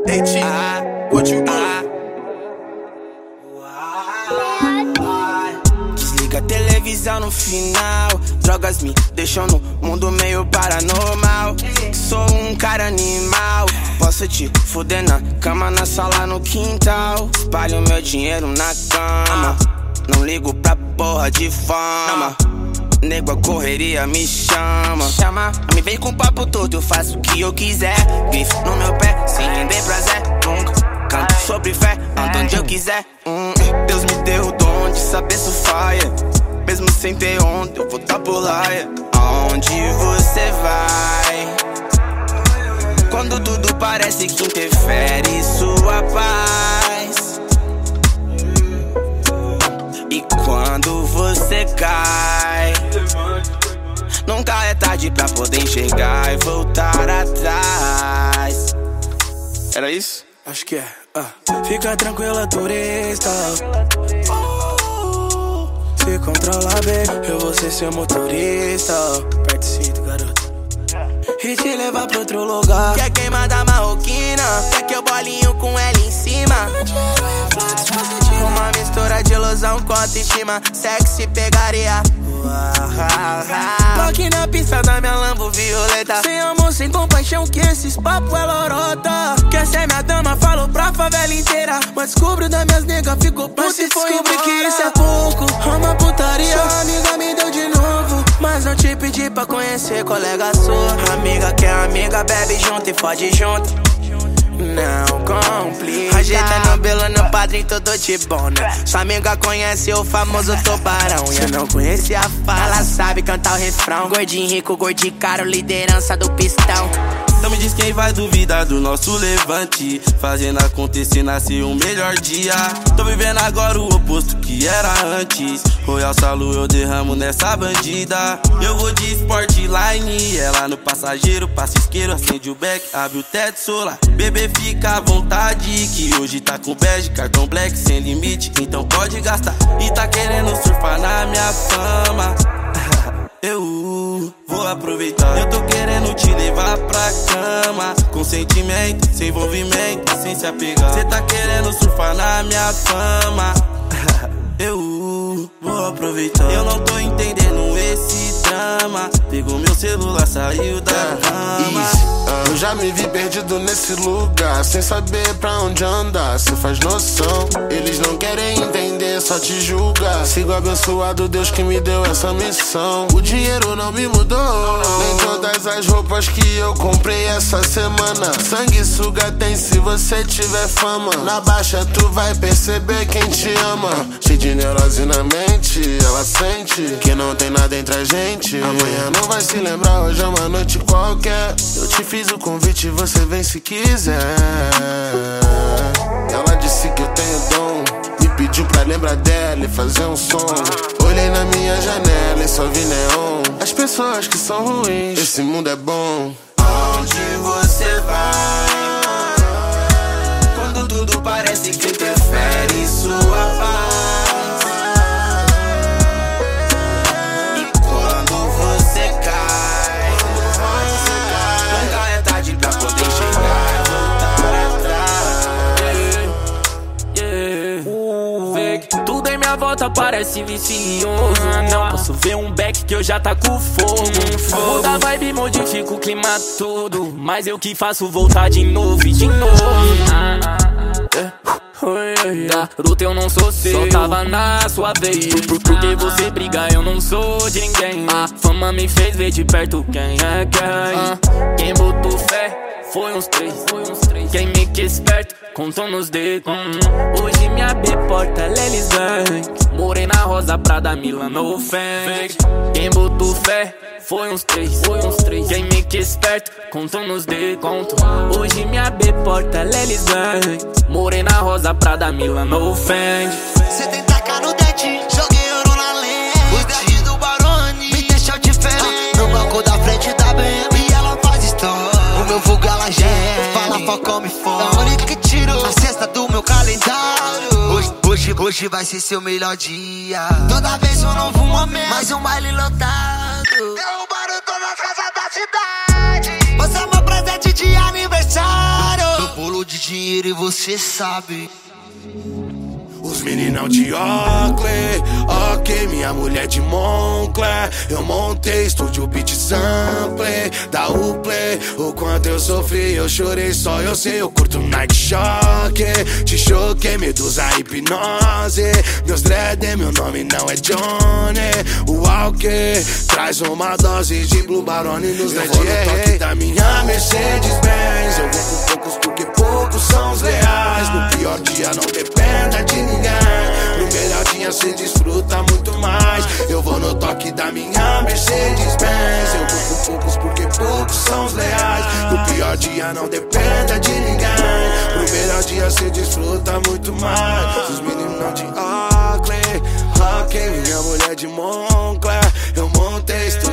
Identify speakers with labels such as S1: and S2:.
S1: H, what you do? Desliga a televisão no final. Drogas me deixam no mundo meio paranormal. Sou um cara animal. Posso te fuder na cama, na sala, no quintal. Espalho meu dinheiro na cama. Não ligo pra porra de fama. Nego, a correria me chama. Me vem com papo todo, eu faço o que eu quiser. Grifo no meu pé, sem render prazer. Nunca canto sobre fé, ando onde eu quiser. Deus me deu o dom de saber surfar, yeah. Mesmo sem ter onde, eu vou dar polaia. Aonde você vai? Quando tudo parece que interfere sua paz. E quando você cai, nunca é tarde pra poder enxergar e voltar atrás. Era isso?
S2: Acho que é. Fica tranquila, turista. Se controla, baby, eu vou ser seu motorista. Participe, garoto, e te levar pra outro lugar.
S1: Quer queimar da marroquina? Quer que eu bolinho com ela em cima? Uma mistura de ilusão com autoestima. Sexy pegaria. Tô aqui na pista da minha Lambo violeta. Sem amor, sem compaixão, que esses papos é lorota. Quer ser minha dama, falo pra favela inteira. Mas descubro das minhas negas, ficou puto e foi embora. Que isso é pouco, uma putaria. Sua amiga me deu de novo, mas não te pedi pra conhecer colega sua. Amiga que é amiga, bebe junto e fode junto. Não complica. Ajeita no belo, no padrinho, tudo de bom, né? Sua amiga conhece o famoso tubarão. E eu não conheci a fala, ela sabe cantar o refrão. Gordinho rico, gordinho caro, liderança do pistão.
S3: Então me diz quem vai duvidar do nosso levante. Fazendo acontecer, nasceu um melhor dia. Tô vivendo agora o oposto que era antes. Royal Salu eu derramo nessa bandida. Eu vou de Sportline, ela no passageiro. Passa isqueiro, acende o beck, abre o teto solar. Bebê fica à vontade, que hoje tá com bege, cartão black sem limite, então pode gastar. E tá querendo surfar na minha fama. Eu vou aproveitar. Eu tô querendo te levar pra cama, com sentimento, sem envolvimento, sem se apegar. Cê tá querendo surfar na minha fama. Eu vou aproveitar. Eu não tô entendendo esse drama. Pegou meu celular, saiu da cama.
S4: Eu já me vi perdido nesse lugar, sem saber pra onde andar, cê faz noção. Eles não querem entender, só te julgar. Sigo abençoado, Deus que me deu essa missão. O dinheiro não me mudou, nem todas as roupas que eu comprei essa semana. Sanguessuga tem se você tiver fama. Na baixa tu vai perceber quem te ama. Cheio de neurose na mente, ela sente que não tem nada entre a gente. Amanhã não vai se lembrar, hoje é uma noite qualquer. Eu te fiz o convite, você vem se quiser. Ela disse que eu tenho dom, me pediu pra lembrar dela e fazer um som. Olhei na minha janela e só vi neon. As pessoas que são ruins, esse mundo é bom.
S1: Onde você vai? Quando tudo parece que interfere sua paz.
S5: Volta parece vicioso. Não posso ver um back que eu já tá com fogo. Muda a vibe, modifica o clima todo, mas eu que faço voltar de novo e de novo. Garoto, eu não sou seu, só tava na sua vez. Porque você briga, eu não sou de ninguém. A fama me fez ver de perto quem é quem. Quem botou fé foi uns três. Quem me quis esperto contou nos dedos. Hoje minha B porta, Lelis Bank. Morena rosa, Prada, Milano Fang. Quem botou fé foi uns três. Quem me quis esperto contou nos dedos. Hoje minha B porta, Lelis Bank. Morena rosa, Prada, Milano Fang.
S6: Cê tem taca no dente, joguei ouro na lente. Os dentes do Barone me deixam diferente. No banco da frente da BM e ela faz história. O meu vulgo ela gera, fala foca me fora. A única que tirou a cesta do meu calendário. Hoje vai ser seu melhor dia. Toda vez um novo momento, mais um baile lotado. Derrubaram todas as casas da cidade. Você é meu presente de aniversário. No pulo de dinheiro você sabe.
S2: Os meninão de Oakley, ok, minha mulher de Moncler. Eu montei estúdio beat sample, dá o play. O quanto eu sofri, eu chorei, só eu sei. Eu curto Nike Shock, te choquei, medusa hipnose. Meus dread, meu nome não é Johnny. O Walker traz uma dose de Blue Barone nos LED. Eu vou no toque da minha Mercedes-Benz. Eu vou com poucos porque poucos são os leais. No pior dia não dependa de ninguém. No melhor dia cê desfruta muito mais. Eu vou no toque da minha Mercedes-Benz. Eu vou com poucos porque poucos são os leais. No pior dia não dependa de ninguém. No melhor dia cê desfruta muito mais. Os meninos de Oakley, ok, minha mulher de Moncler. Eu montei